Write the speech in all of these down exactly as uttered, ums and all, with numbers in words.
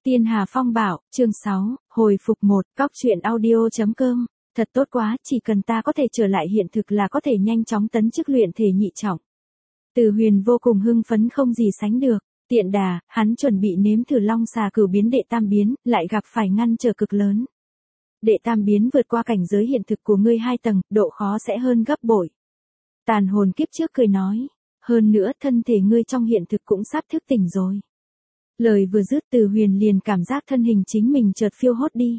Tiên Hà Phong Bảo, chương sáu, hồi phục một, cóc truyện audio.com, thật tốt quá, chỉ cần ta có thể trở lại hiện thực là có thể nhanh chóng tấn chức luyện thể nhị trọng. Từ Huyền vô cùng hưng phấn không gì sánh được, tiện đà, hắn chuẩn bị nếm thử long xà cửu biến đệ tam biến, lại gặp phải ngăn trở cực lớn. Đệ tam biến vượt qua cảnh giới hiện thực của ngươi hai tầng, độ khó sẽ hơn gấp bội. Tàn hồn kiếp trước cười nói, hơn nữa thân thể ngươi trong hiện thực cũng sắp thức tỉnh rồi. Lời vừa dứt Từ Huyền liền cảm giác thân hình chính mình chợt phiêu hốt đi.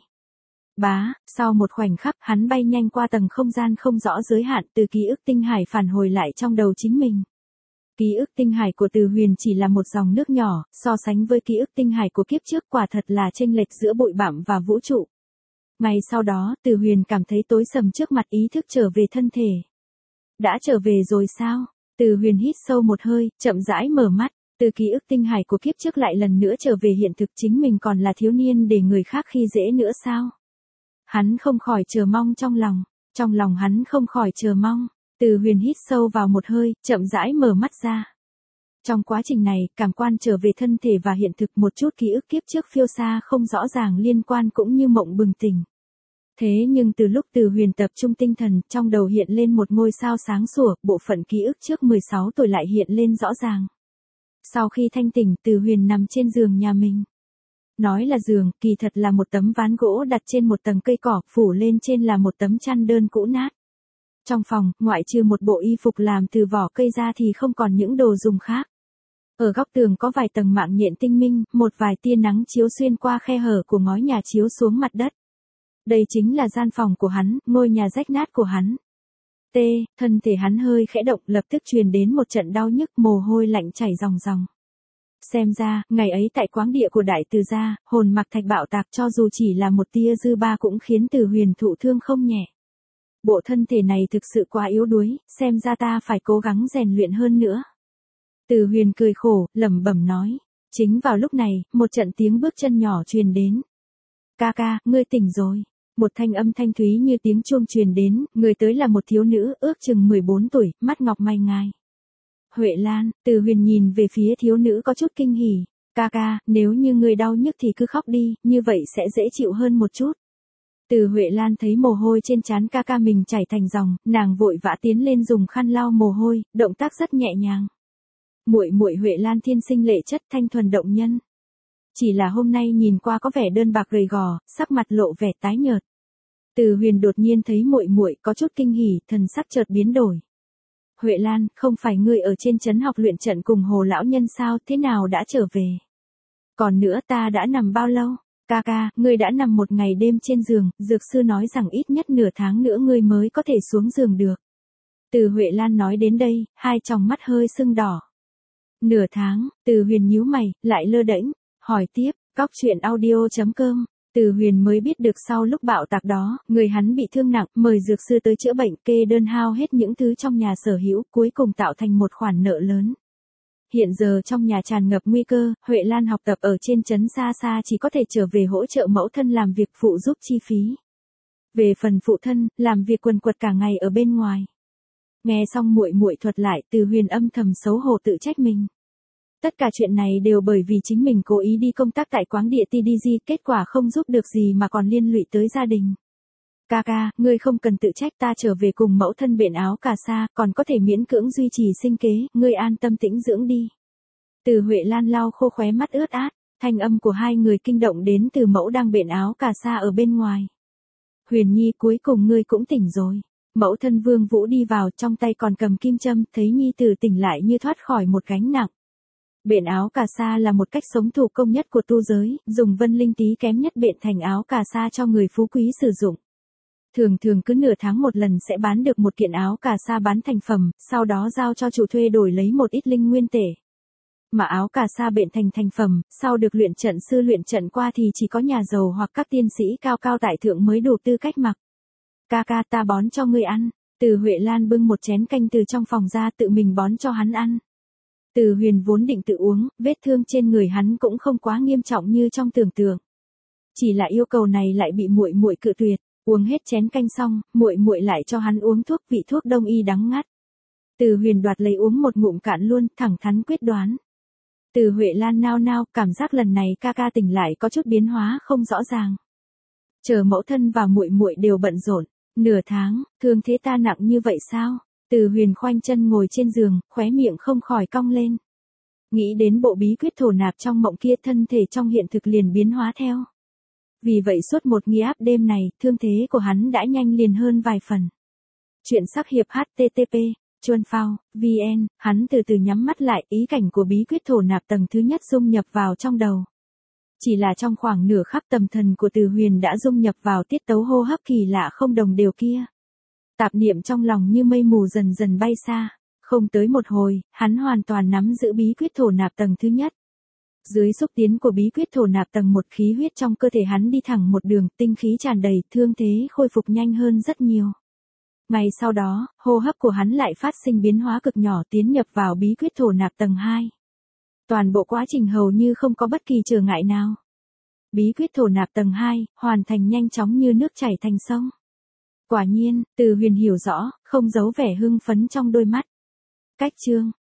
Bá, sau một khoảnh khắc hắn bay nhanh qua tầng không gian không rõ giới hạn từ ký ức tinh hải phản hồi lại trong đầu chính mình. Ký ức tinh hải của Từ Huyền chỉ là một dòng nước nhỏ, so sánh với ký ức tinh hải của kiếp trước quả thật là chênh lệch giữa bụi bặm và vũ trụ. Ngay sau đó Từ Huyền cảm thấy tối sầm trước mặt ý thức trở về thân thể. Đã trở về rồi sao? Từ Huyền hít sâu một hơi, chậm rãi mở mắt. Từ ký ức tinh hải của kiếp trước lại lần nữa trở về hiện thực chính mình còn là thiếu niên để người khác khi dễ nữa sao? Hắn không khỏi chờ mong trong lòng, trong lòng hắn không khỏi chờ mong. Từ Huyền hít sâu vào một hơi, chậm rãi mở mắt ra. Trong quá trình này, cảm quan trở về thân thể và hiện thực một chút ký ức kiếp trước phiêu xa không rõ ràng liên quan cũng như mộng bừng tỉnh. Thế nhưng từ lúc Từ Huyền tập trung tinh thần, trong đầu hiện lên một ngôi sao sáng sủa, bộ phận ký ức trước mười sáu tuổi lại hiện lên rõ ràng. Sau khi thanh tỉnh, Từ Huyền nằm trên giường nhà mình. Nói là giường, kỳ thật là một tấm ván gỗ đặt trên một tầng cây cỏ, phủ lên trên là một tấm chăn đơn cũ nát. Trong phòng, ngoại trừ một bộ y phục làm từ vỏ cây ra thì không còn những đồ dùng khác. Ở góc tường có vài tầng mạng nhện tinh minh, một vài tia nắng chiếu xuyên qua khe hở của ngói nhà chiếu xuống mặt đất. Đây chính là gian phòng của hắn, ngôi nhà rách nát của hắn. T, thân thể hắn hơi khẽ động, lập tức truyền đến một trận đau nhức, mồ hôi lạnh chảy ròng ròng. Xem ra, ngày ấy tại quáng địa của Đại Từ gia, hồn mặc thạch bạo tạc cho dù chỉ là một tia dư ba cũng khiến Từ Huyền thụ thương không nhẹ. Bộ thân thể này thực sự quá yếu đuối, xem ra ta phải cố gắng rèn luyện hơn nữa. Từ Huyền cười khổ, lẩm bẩm nói. Chính vào lúc này, một trận tiếng bước chân nhỏ truyền đến. Ca ca, ngươi tỉnh rồi. Một thanh âm thanh thúy như tiếng chuông truyền đến, người tới là một thiếu nữ, ước chừng mười bốn tuổi, mắt ngọc mày ngài. Huệ Lan, Từ Huyền nhìn về phía thiếu nữ có chút kinh hỉ. Ca ca, nếu như người đau nhức thì cứ khóc đi, như vậy sẽ dễ chịu hơn một chút. Từ Huệ Lan thấy mồ hôi trên trán ca ca mình chảy thành dòng, nàng vội vã tiến lên dùng khăn lau mồ hôi, động tác rất nhẹ nhàng. Muội muội Huệ Lan thiên sinh lệ chất thanh thuần động nhân. Chỉ là hôm nay nhìn qua có vẻ đơn bạc gầy gò, sắc mặt lộ vẻ tái nhợt. Từ Huyền đột nhiên thấy muội muội có chút kinh hỉ, thần sắc chợt biến đổi. Huệ Lan, không phải ngươi ở trên trấn học luyện trận cùng Hồ lão nhân sao, thế nào đã trở về? Còn nữa ta đã nằm bao lâu? Ca ca, ngươi đã nằm một ngày đêm trên giường, dược sư nói rằng ít nhất nửa tháng nữa ngươi mới có thể xuống giường được. Từ Huệ Lan nói đến đây, hai tròng mắt hơi sưng đỏ. Nửa tháng, Từ Huyền nhíu mày, lại lơ đễnh, hỏi tiếp, cóc truyện audio.com. Từ Huyền mới biết được sau lúc bạo tạc đó, người hắn bị thương nặng, mời dược sư tới chữa bệnh, kê đơn hao hết những thứ trong nhà sở hữu, cuối cùng tạo thành một khoản nợ lớn. Hiện giờ trong nhà tràn ngập nguy cơ, Huệ Lan học tập ở trên trấn xa xa chỉ có thể trở về hỗ trợ mẫu thân làm việc phụ giúp chi phí. Về phần phụ thân, làm việc quần quật cả ngày ở bên ngoài. Nghe xong muội muội thuật lại, Từ Huyền âm thầm xấu hổ tự trách mình. Tất cả chuyện này đều bởi vì chính mình cố ý đi công tác tại quáng địa tê đê giê, kết quả không giúp được gì mà còn liên lụy tới gia đình. Ca ca, ngươi không cần tự trách, ta trở về cùng mẫu thân bện áo cà sa, còn có thể miễn cưỡng duy trì sinh kế, ngươi an tâm tĩnh dưỡng đi. Từ Huệ Lan lau khô khóe mắt ướt át, thanh âm của hai người kinh động đến từ mẫu đang bện áo cà sa ở bên ngoài. Huyền Nhi, cuối cùng ngươi cũng tỉnh rồi. Mẫu thân Vương Vũ đi vào, trong tay còn cầm kim châm, thấy Nhi tử tỉnh lại như thoát khỏi một gánh nặng. Bện áo cà sa là một cách sống thủ công nhất của tu giới, dùng vân linh tí kém nhất bện thành áo cà sa cho người phú quý sử dụng. Thường thường cứ nửa tháng một lần sẽ bán được một kiện áo cà sa bán thành phẩm, sau đó giao cho chủ thuê đổi lấy một ít linh nguyên tể. Mà áo cà sa bện thành thành phẩm, sau được luyện trận sư luyện trận qua thì chỉ có nhà giàu hoặc các tiên sĩ cao cao tại thượng mới đủ tư cách mặc. Ca ca, ta bón cho ngươi ăn. Từ Huệ Lan bưng một chén canh từ trong phòng ra tự mình bón cho hắn ăn. Từ Huyền vốn định tự uống, vết thương trên người hắn cũng không quá nghiêm trọng như trong tưởng tượng. Chỉ là yêu cầu này lại bị muội muội cự tuyệt. Uống hết chén canh xong, muội muội lại cho hắn uống thuốc, vị thuốc đông y đắng ngắt. Từ Huyền đoạt lấy uống một ngụm cạn luôn, thẳng thắn quyết đoán. Từ Huệ Lan nao nao, cảm giác lần này ca ca tỉnh lại có chút biến hóa không rõ ràng. Chờ mẫu thân và muội muội đều bận rộn, nửa tháng, thương thế ta nặng như vậy sao? Từ Huyền khoanh chân ngồi trên giường, khóe miệng không khỏi cong lên. Nghĩ đến bộ bí quyết thổ nạp trong mộng kia, thân thể trong hiện thực liền biến hóa theo. Vì vậy suốt một nghi áp đêm này, thương thế của hắn đã nhanh liền hơn vài phần. Chuyện sắc hiệp hát tê tê pê, chuan phao, vn, hắn từ từ nhắm mắt lại, ý cảnh của bí quyết thổ nạp tầng thứ nhất dung nhập vào trong đầu. Chỉ là trong khoảng nửa khắc tâm thần của Từ Huyền đã dung nhập vào tiết tấu hô hấp kỳ lạ không đồng đều kia. Tạp niệm trong lòng như mây mù dần dần bay xa. Không tới một hồi, hắn hoàn toàn nắm giữ bí quyết thổ nạp tầng thứ nhất. Dưới xúc tiến của bí quyết thổ nạp tầng một, khí huyết trong cơ thể hắn đi thẳng một đường, tinh khí tràn đầy, thương thế khôi phục nhanh hơn rất nhiều. Ngày sau đó, hô hấp của hắn lại phát sinh biến hóa cực nhỏ, tiến nhập vào bí quyết thổ nạp tầng hai. Toàn bộ quá trình hầu như không có bất kỳ trở ngại nào. Bí quyết thổ nạp tầng hai, hoàn thành nhanh chóng như nước chảy thành sông. Quả nhiên, Từ Huyền hiểu rõ, không giấu vẻ hưng phấn trong đôi mắt. Cách chương